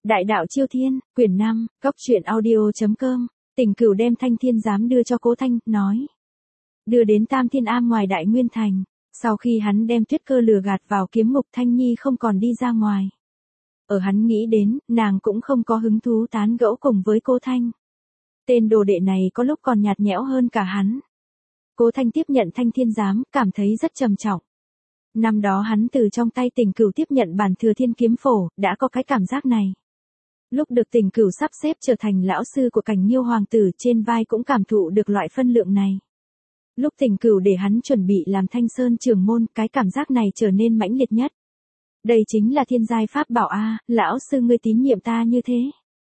Đại đạo Chiêu Thiên, quyển 5, Cốc truyện audio.com, Tình Cửu đem Thanh Thiên Giám đưa cho Cố Thanh, nói. Đưa đến Tam Thiên Am ngoài Đại Nguyên Thành, sau khi hắn đem Tuyết Cơ lừa gạt vào kiếm ngục, Thanh Nhi không còn đi ra ngoài. Ở hắn nghĩ đến, nàng cũng không có hứng thú tán gẫu cùng với Cố Thanh. Tên đồ đệ này có lúc còn nhạt nhẽo hơn cả hắn. Cố Thanh tiếp nhận Thanh Thiên Giám, cảm thấy rất trầm trọng. Năm đó hắn từ trong tay Tình Cửu tiếp nhận bản Thừa Thiên kiếm phổ, đã có cái cảm giác này. Lúc được Tình Cửu sắp xếp trở thành lão sư của Cảnh Nhiêu hoàng tử, trên vai cũng cảm thụ được loại phân lượng này. Lúc Tình Cửu để hắn chuẩn bị làm Thanh Sơn trưởng môn, cái cảm giác này trở nên mãnh liệt nhất. Đây chính là thiên giai pháp bảo a, lão sư ngươi tín nhiệm ta như thế.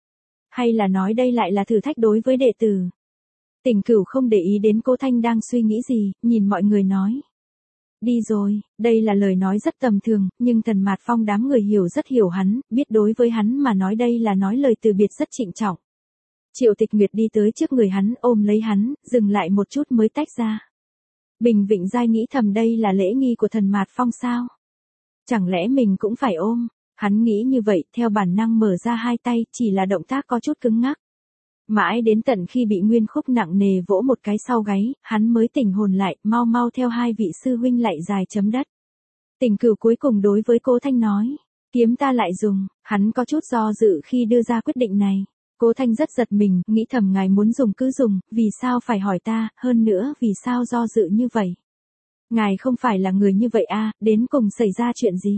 Hay là nói đây lại là thử thách đối với đệ tử. Tình Cửu không để ý đến Cố Thanh đang suy nghĩ gì, nhìn mọi người nói. Đi rồi, đây là lời nói rất tầm thường, nhưng Thần Mạt Phong đám người rất hiểu hắn, biết đối với hắn mà nói đây là nói lời từ biệt rất trịnh trọng. Triệu Tịch Nguyệt đi tới trước người hắn, ôm lấy hắn, dừng lại một chút mới tách ra. Bình Vịnh Giai nghĩ thầm đây là lễ nghi của Thần Mạt Phong sao? Chẳng lẽ mình cũng phải ôm? Hắn nghĩ như vậy, theo bản năng mở ra hai tay, chỉ là động tác có chút cứng ngắc. Mãi đến tận khi bị Nguyên Khúc nặng nề vỗ một cái sau gáy, hắn mới tỉnh hồn lại, mau theo hai vị sư huynh lạy dài chấm đất. Tình Cửu cuối cùng đối với Cố Thanh nói, kiếm ta lại dùng, hắn có chút do dự khi đưa ra quyết định này. Cố Thanh rất giật mình, nghĩ thầm ngài muốn dùng cứ dùng, vì sao phải hỏi ta, hơn nữa vì sao do dự như vậy. Ngài không phải là người như vậy a, đến cùng xảy ra chuyện gì?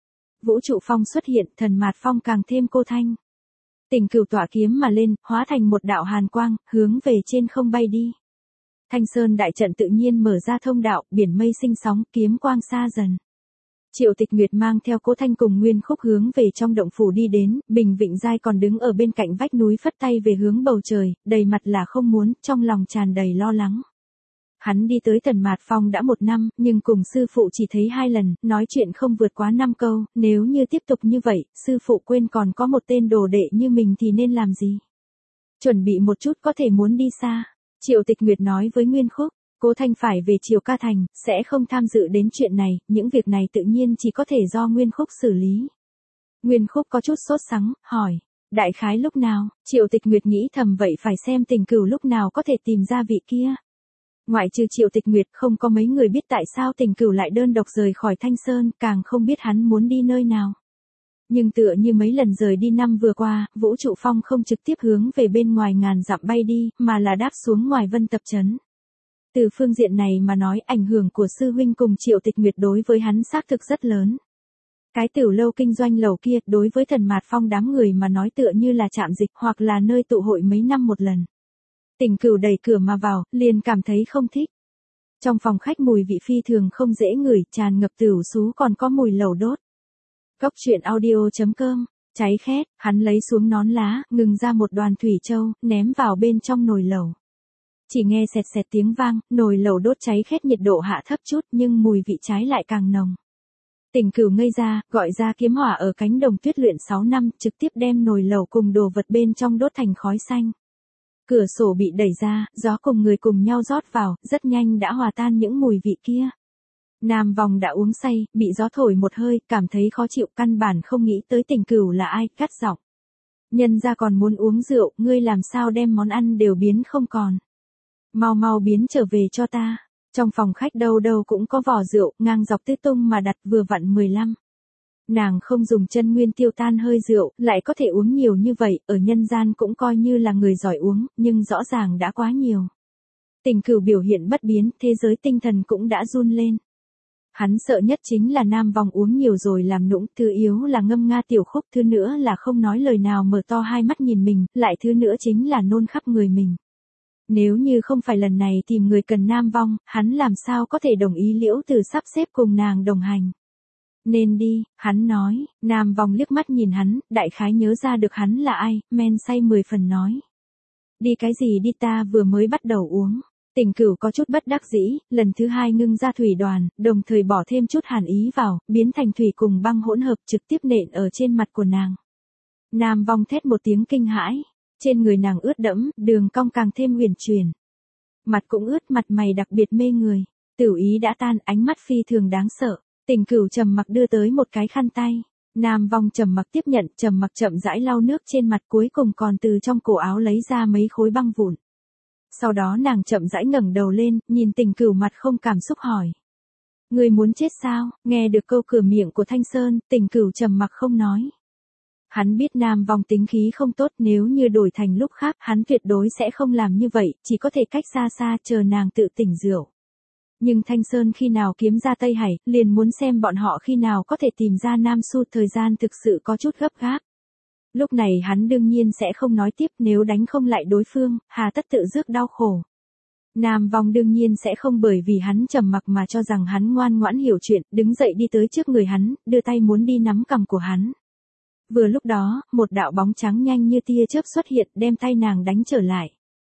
Vũ trụ phong xuất hiện, Thần Mạt Phong càng thêm Cố Thanh. Tình Cửu tỏa kiếm mà lên, hóa thành một đạo hàn quang, hướng về trên không bay đi. Thanh Sơn đại trận tự nhiên mở ra thông đạo, biển mây sinh sóng, kiếm quang xa dần. Triệu Tịch Nguyệt mang theo Cố Thanh cùng Nguyên Khúc hướng về trong động phủ đi đến, Bình Vịnh Giai còn đứng ở bên cạnh vách núi phất tay về hướng bầu trời, đầy mặt là không muốn, trong lòng tràn đầy lo lắng. Hắn đi tới Thần Mạt Phong đã 1 năm, nhưng cùng sư phụ chỉ thấy 2 lần, nói chuyện không vượt quá 5 câu, nếu như tiếp tục như vậy, sư phụ quên còn có một tên đồ đệ như mình thì nên làm gì? Chuẩn bị một chút có thể muốn đi xa. Triệu Tịch Nguyệt nói với Nguyên Khúc, Cố Thanh phải về Triều Ca Thành, sẽ không tham dự đến chuyện này, những việc này tự nhiên chỉ có thể do Nguyên Khúc xử lý. Nguyên Khúc có chút sốt sắng, hỏi, đại khái lúc nào? Triệu Tịch Nguyệt nghĩ thầm vậy phải xem Tình Cửu lúc nào có thể tìm ra vị kia. Ngoại trừ Triệu Tịch Nguyệt không có mấy người biết tại sao Tình Cửu lại đơn độc rời khỏi Thanh Sơn, càng không biết hắn muốn đi nơi nào. Nhưng tựa như mấy lần rời đi năm vừa qua, Vũ trụ phong không trực tiếp hướng về bên ngoài ngàn dặm bay đi, mà là đáp xuống ngoài Vân Tập Trấn. Từ phương diện này mà nói, ảnh hưởng của sư huynh cùng Triệu Tịch Nguyệt đối với hắn xác thực rất lớn. Cái tiểu lâu kinh doanh lầu kia, đối với Thần Mạt Phong đám người mà nói tựa như là trạm dịch hoặc là nơi tụ hội mấy năm một lần. Tình Cửu đẩy cửa mà vào, liền cảm thấy không thích. Trong phòng khách mùi vị phi thường không dễ ngửi, tràn ngập tửu xú còn có mùi lẩu đốt. Cốc truyện audio.com, cháy khét, hắn lấy xuống nón lá, ngừng ra một đoàn thủy châu, ném vào bên trong nồi lẩu. Chỉ nghe sẹt sẹt tiếng vang, nồi lẩu đốt cháy khét, nhiệt độ hạ thấp chút nhưng mùi vị cháy lại càng nồng. Tình Cửu ngây ra, gọi ra kiếm hỏa ở cánh đồng tuyết luyện 6 năm, trực tiếp đem nồi lẩu cùng đồ vật bên trong đốt thành khói xanh. Cửa sổ bị đẩy ra, gió cùng người cùng nhau rót vào, rất nhanh đã hòa tan những mùi vị kia. Nam Vòng đã uống say, bị gió thổi một hơi, cảm thấy khó chịu, căn bản không nghĩ tới Tình Cửu là ai, cắt giọng. Nhân ra còn muốn uống rượu, ngươi làm sao đem món ăn đều biến không còn. Mau biến trở về cho ta. Trong phòng khách đâu cũng có vỏ rượu, ngang dọc tứ tung mà đặt vừa vặn 15. Nàng không dùng chân nguyên tiêu tan hơi rượu, lại có thể uống nhiều như vậy, ở nhân gian cũng coi như là người giỏi uống, nhưng rõ ràng đã quá nhiều. Tình Cửu biểu hiện bất biến, thế giới tinh thần cũng đã run lên. Hắn sợ nhất chính là Nam Vòng uống nhiều rồi làm nũng, thứ yếu là ngâm nga tiểu khúc, thứ nữa là không nói lời nào mở to hai mắt nhìn mình, lại thứ nữa chính là nôn khắp người mình. Nếu như không phải lần này tìm người cần Nam Vong, hắn làm sao có thể đồng ý Liễu Từ sắp xếp cùng nàng đồng hành. Nên đi, hắn nói. Nam Vong liếc mắt nhìn hắn, đại khái nhớ ra được hắn là ai, men say 10 phần nói. Đi cái gì đi, ta vừa mới bắt đầu uống. Tình Cửu có chút bất đắc dĩ, lần thứ 2 ngưng ra thủy đoàn, đồng thời bỏ thêm chút hàn ý vào, biến thành thủy cùng băng hỗn hợp trực tiếp nện ở trên mặt của nàng. Nam Vong thét một tiếng kinh hãi, trên người nàng ướt đẫm, đường cong càng thêm uyển chuyển. Mặt cũng ướt, mặt mày đặc biệt mê người, tửu ý đã tan, ánh mắt phi thường đáng sợ. Tình Cửu trầm mặc đưa tới một cái khăn tay. Nam Vong trầm mặc tiếp nhận, trầm mặc chậm rãi lau nước trên mặt, cuối cùng còn từ trong cổ áo lấy ra mấy khối băng vụn. Sau đó nàng chậm rãi ngẩng đầu lên, nhìn Tình Cửu mặt không cảm xúc hỏi. Ngươi muốn chết sao? Nghe được câu cửa miệng của Thanh Sơn, Tình Cửu trầm mặc không nói. Hắn biết Nam Vong tính khí không tốt, nếu như đổi thành lúc khác, hắn tuyệt đối sẽ không làm như vậy, chỉ có thể cách xa xa chờ nàng tự tỉnh rượu. Nhưng Thanh Sơn khi nào kiếm ra Tây Hải, liền muốn xem bọn họ khi nào có thể tìm ra Nam Su, thời gian thực sự có chút gấp gáp. Lúc này hắn đương nhiên sẽ không nói tiếp, nếu đánh không lại đối phương, hà tất tự rước đau khổ. Nam Vong đương nhiên sẽ không bởi vì hắn trầm mặc mà cho rằng hắn ngoan ngoãn hiểu chuyện, đứng dậy đi tới trước người hắn, đưa tay muốn đi nắm cằm của hắn. Vừa lúc đó, một đạo bóng trắng nhanh như tia chớp xuất hiện, đem tay nàng đánh trở lại.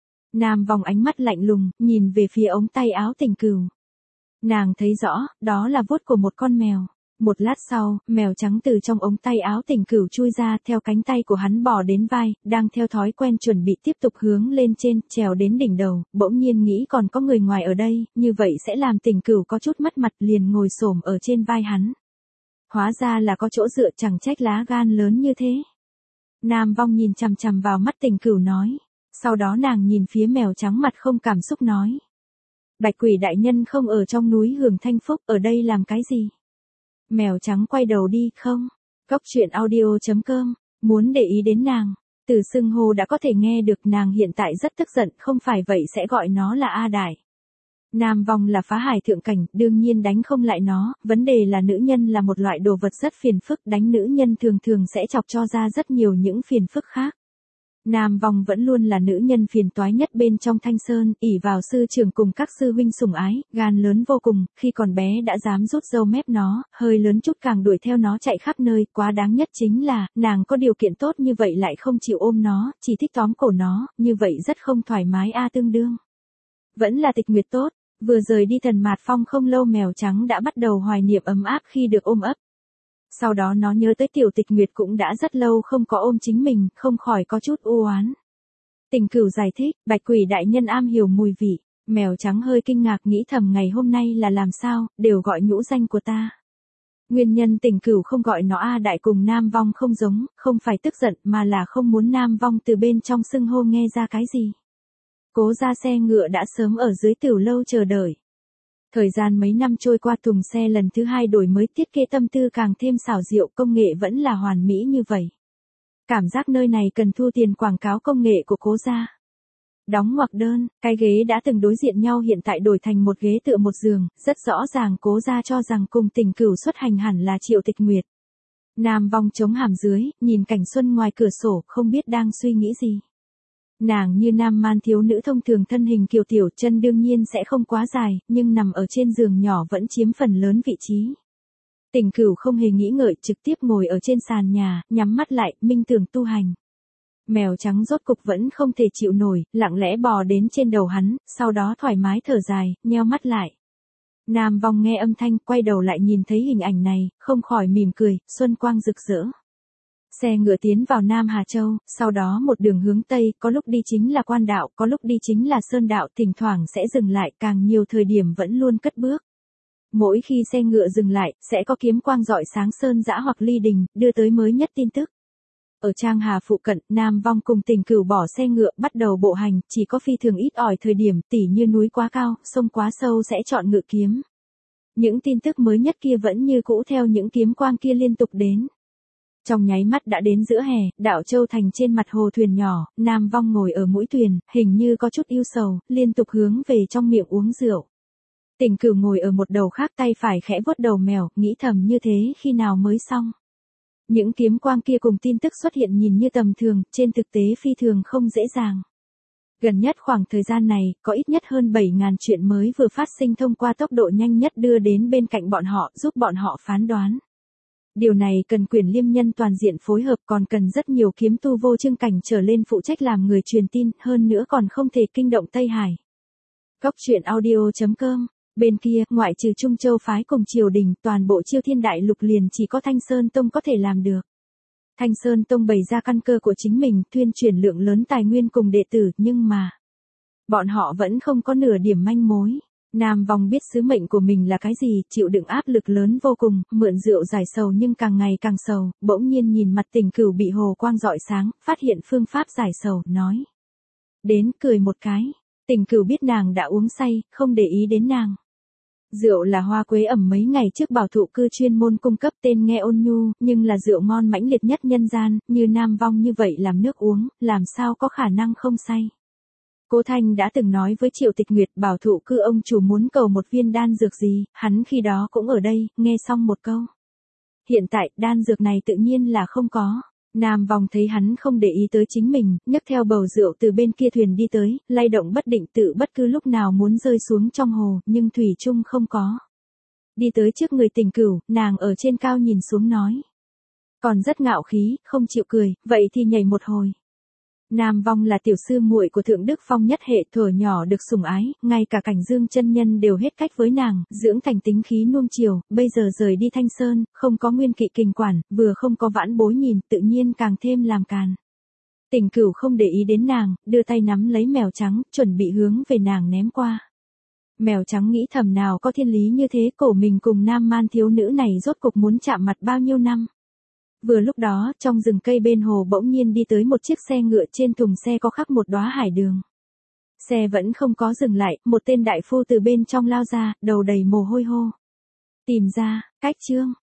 Nam Vong ánh mắt lạnh lùng, nhìn về phía ống tay áo Tình Cửu. Nàng thấy rõ, đó là vuốt của một con mèo. Một lát sau, mèo trắng từ trong ống tay áo Tình Cửu chui ra, theo cánh tay của hắn bò đến vai, đang theo thói quen chuẩn bị tiếp tục hướng lên trên, trèo đến đỉnh đầu, bỗng nhiên nghĩ còn có người ngoài ở đây, như vậy sẽ làm Tình Cửu có chút mất mặt, liền ngồi xổm ở trên vai hắn. Hóa ra là có chỗ dựa, chẳng trách lá gan lớn như thế. Nam Vong nhìn chằm chằm vào mắt Tình Cửu nói. Sau đó nàng nhìn phía mèo trắng mặt không cảm xúc nói. Bạch Quỷ đại nhân không ở trong núi Hưởng Thanh Phúc, ở đây làm cái gì? Mèo trắng quay đầu đi, không. Cốc truyện audio.com, muốn để ý đến nàng. Từ xưng hô đã có thể nghe được nàng hiện tại rất tức giận, không phải vậy sẽ gọi nó là A Đại. Nam Vong là phá hải thượng cảnh, đương nhiên đánh không lại nó, vấn đề là nữ nhân là một loại đồ vật rất phiền phức, đánh nữ nhân thường thường sẽ chọc cho ra rất nhiều những phiền phức khác. Nam Vong vẫn luôn là nữ nhân phiền toái nhất bên trong Thanh Sơn, ỷ vào sư trưởng cùng các sư huynh sủng ái, gan lớn vô cùng, khi còn bé đã dám rút râu mép nó, hơi lớn chút càng đuổi theo nó chạy khắp nơi, quá đáng nhất chính là, nàng có điều kiện tốt như vậy lại không chịu ôm nó, chỉ thích tóm cổ nó, như vậy rất không thoải mái tương đương. Vẫn là Tịch Nguyệt tốt, vừa rời đi Thần Mạt Phong không lâu mèo trắng đã bắt đầu hoài niệm ấm áp khi được ôm ấp. Sau đó nó nhớ tới Tiểu Tịch Nguyệt cũng đã rất lâu không có ôm chính mình, không khỏi có chút u oán. Tình Cửu giải thích, Bạch Quỷ đại nhân am hiểu mùi vị. Mèo trắng hơi kinh ngạc nghĩ thầm ngày hôm nay là làm sao, đều gọi nhũ danh của ta. Nguyên nhân Tình Cửu không gọi nó A Đại cùng Nam Vong không giống, không phải tức giận mà là không muốn Nam Vong từ bên trong xưng hô nghe ra cái gì. Cố ra xe ngựa đã sớm ở dưới Tiểu lâu chờ đợi. Thời gian mấy năm trôi qua, thùng xe lần thứ 2 đổi mới, thiết kế tâm tư càng thêm xảo diệu, công nghệ vẫn là hoàn mỹ như vậy. Cảm giác nơi này cần thu tiền quảng cáo công nghệ của Cố gia. Đóng ngoặc đơn, cái ghế đã từng đối diện nhau hiện tại đổi thành một ghế tựa một giường, rất rõ ràng Cố gia cho rằng cùng Tình Cửu xuất hành hẳn là Triệu Tịch Nguyệt. Nam Vong chống hàm dưới, nhìn cảnh xuân ngoài cửa sổ, không biết đang suy nghĩ gì. Nàng như nam man thiếu nữ thông thường, thân hình kiều tiểu, chân đương nhiên sẽ không quá dài, nhưng nằm ở trên giường nhỏ vẫn chiếm phần lớn vị trí. Tình Cửu không hề nghĩ ngợi, trực tiếp ngồi ở trên sàn nhà, nhắm mắt lại, minh tưởng tu hành. Mèo trắng rốt cục vẫn không thể chịu nổi, lặng lẽ bò đến trên đầu hắn, sau đó thoải mái thở dài, nheo mắt lại. Nam Vong nghe âm thanh, quay đầu lại nhìn thấy hình ảnh này, không khỏi mỉm cười, xuân quang rực rỡ. Xe ngựa tiến vào Nam Hà Châu, sau đó một đường hướng Tây, có lúc đi chính là Quan đạo, có lúc đi chính là Sơn đạo, thỉnh thoảng sẽ dừng lại, càng nhiều thời điểm vẫn luôn cất bước. Mỗi khi xe ngựa dừng lại, sẽ có kiếm quang rọi sáng sơn dã hoặc ly đình, đưa tới mới nhất tin tức. Ở Trang Hà phụ cận, Nam Vong cùng Tình Cửu bỏ xe ngựa, bắt đầu bộ hành, chỉ có phi thường ít ỏi thời điểm, tỉ như núi quá cao, sông quá sâu sẽ chọn ngựa kiếm. Những tin tức mới nhất kia vẫn như cũ theo những kiếm quang kia liên tục đến. Trong nháy mắt đã đến giữa hè, đảo Châu Thành trên mặt hồ thuyền nhỏ, Nam Vong ngồi ở mũi thuyền, hình như có chút ưu sầu, liên tục hướng về trong miệng uống rượu. Tình Cửu ngồi ở một đầu khác, tay phải khẽ vuốt đầu mèo, nghĩ thầm như thế khi nào mới xong. Những kiếm quang kia cùng tin tức xuất hiện nhìn như tầm thường, trên thực tế phi thường không dễ dàng. Gần nhất khoảng thời gian này, có ít nhất hơn 7.000 chuyện mới vừa phát sinh thông qua tốc độ nhanh nhất đưa đến bên cạnh bọn họ, giúp bọn họ phán đoán. Điều này cần Quyền Liêm Nhân toàn diện phối hợp, còn cần rất nhiều kiếm tu vô chương cảnh trở lên phụ trách làm người truyền tin, hơn nữa còn không thể kinh động Tây Hải. Cốc truyện audio.com. Bên kia, ngoại trừ Trung Châu phái cùng triều đình, toàn bộ Chiêu Thiên Đại Lục liền chỉ có Thanh Sơn Tông có thể làm được. Thanh Sơn Tông bày ra căn cơ của chính mình, tuyên truyền lượng lớn tài nguyên cùng đệ tử, nhưng mà bọn họ vẫn không có nửa điểm manh mối. Nam Vong biết sứ mệnh của mình là cái gì, chịu đựng áp lực lớn vô cùng, mượn rượu giải sầu nhưng càng ngày càng sầu, bỗng nhiên nhìn mặt Tình Cửu bị hồ quang rọi sáng, phát hiện phương pháp giải sầu, nói. Đến, cười một cái. Tình Cửu biết nàng đã uống say, không để ý đến nàng. Rượu là hoa quế ẩm mấy ngày trước bảo thụ cư chuyên môn cung cấp, tên nghe ôn nhu, nhưng là rượu ngon mãnh liệt nhất nhân gian, như Nam Vong như vậy làm nước uống, làm sao có khả năng không say. Cố Thanh đã từng nói với Triệu Tịch Nguyệt, bảo thụ cư ông chủ muốn cầu một viên đan dược gì, hắn khi đó cũng ở đây, nghe xong một câu. Hiện tại, đan dược này tự nhiên là không có. Nam Vong thấy hắn không để ý tới chính mình, nhấc theo bầu rượu từ bên kia thuyền đi tới, lay động bất định tự bất cứ lúc nào muốn rơi xuống trong hồ, nhưng thủy chung không có. Đi tới trước người Tình Cửu, nàng ở trên cao nhìn xuống nói. Còn rất ngạo khí, không chịu cười, vậy thì nhảy một hồi. Nam Vong là tiểu sư muội của Thượng Đức Phong nhất hệ, thuở nhỏ được sủng ái, ngay cả Cảnh Dương chân nhân đều hết cách với nàng, dưỡng thành tính khí nuông chiều, bây giờ rời đi Thanh Sơn, không có Nguyên Kỵ kình quản, vừa không có vãn bối nhìn, tự nhiên càng thêm làm càn. Tình Cửu không để ý đến nàng, đưa tay nắm lấy mèo trắng, chuẩn bị hướng về nàng ném qua. Mèo trắng nghĩ thầm nào có thiên lý như thế, cổ mình cùng nam man thiếu nữ này rốt cục muốn chạm mặt bao nhiêu năm. Vừa lúc đó, trong rừng cây bên hồ bỗng nhiên đi tới một chiếc xe ngựa, trên thùng xe có khắc một đóa hải đường. Xe vẫn không có dừng lại, một tên đại phu từ bên trong lao ra, đầu đầy mồ hôi hô. Tìm ra, cách chương.